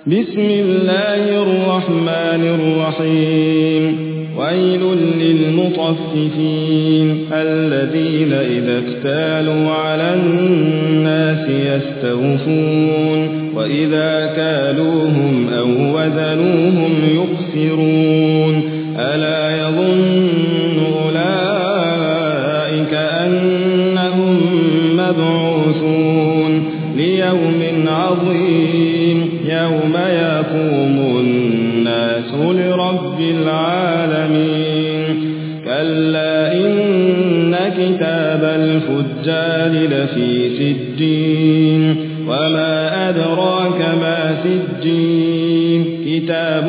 بسم الله الرحمن الرحيم ويل للمطففين الذين إذا اكتالوا على الناس يستوفون وإذا كالوهم أو وزنوهم يخسرون ألا يظن أولئك أنهم مبعوثون ليوم عظيم يوم يقوم الناس لرب العالمين كلا إن كتاب الفجار لفي سجين وما أدراك ما سجين كتاب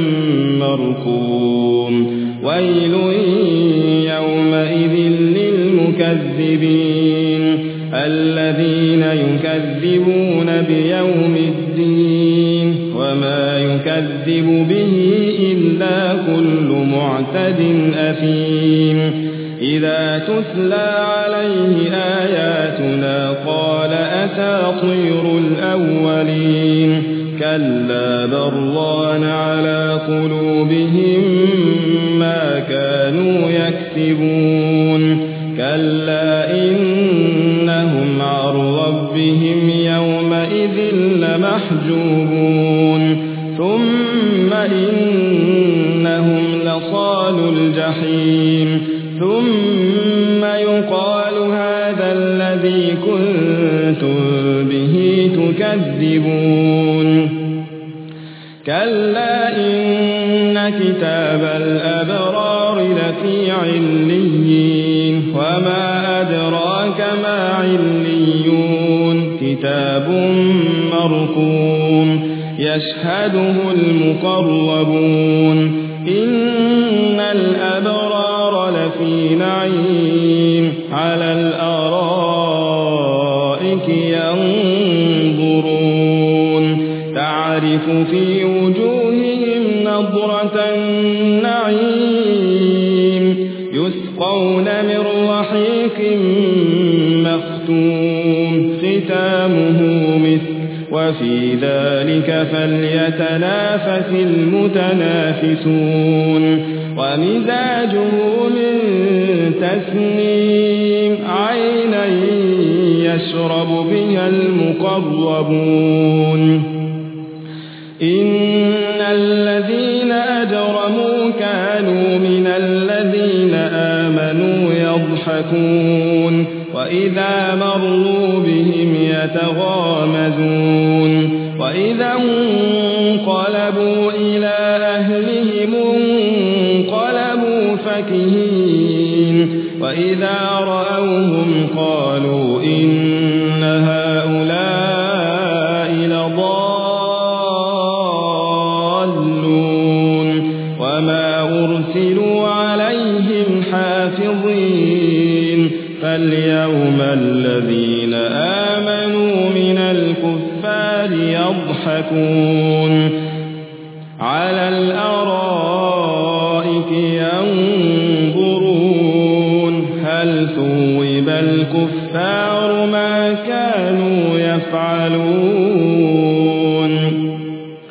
مرقوم ويل يومئذ للمكذبين الذين يكذبون بيوم الدين وما يكذب به إلا كل معتد أثيم إذا تتلى عليه آياتنا قال أساطير الأولين كلا بران على قلوبهم ما كانوا يكسبون كلا إنهم عن ربهم يومئذ لمحجوبون ثم إنهم لصالوا الجحيم ثم يقال هذا الذي كنتم به تكذبون كلا إن كتاب الأبرار لفي عليين وما أدراك ما عليون كتاب مرقوم يشهده المقربون إن الأبرار لفي نعيم على الأرائك ينظرون تعرف في وجوههم نضرة النعيم يسقون من رحيق مختوم ختامه مسك وفي ذلك فليتنافس المتنافسون ومزاجه من تسنيم عينا يشرب بها المقربون إن الذين أجرموا كانوا من الذين آمنوا يضحكون وإذا مروا بهم يتغامزون وإذا انقلبوا إلى أهلهم انقلبوا فكهين وإذا رأوهم قالوا إن هؤلاء لضالون وما أرسلوا عليهم حافظين فاليوم الذين آمنوا من الكفار يضحكون على الأرائك ينظرون هل ثوب الكفار ما كانوا يفعلون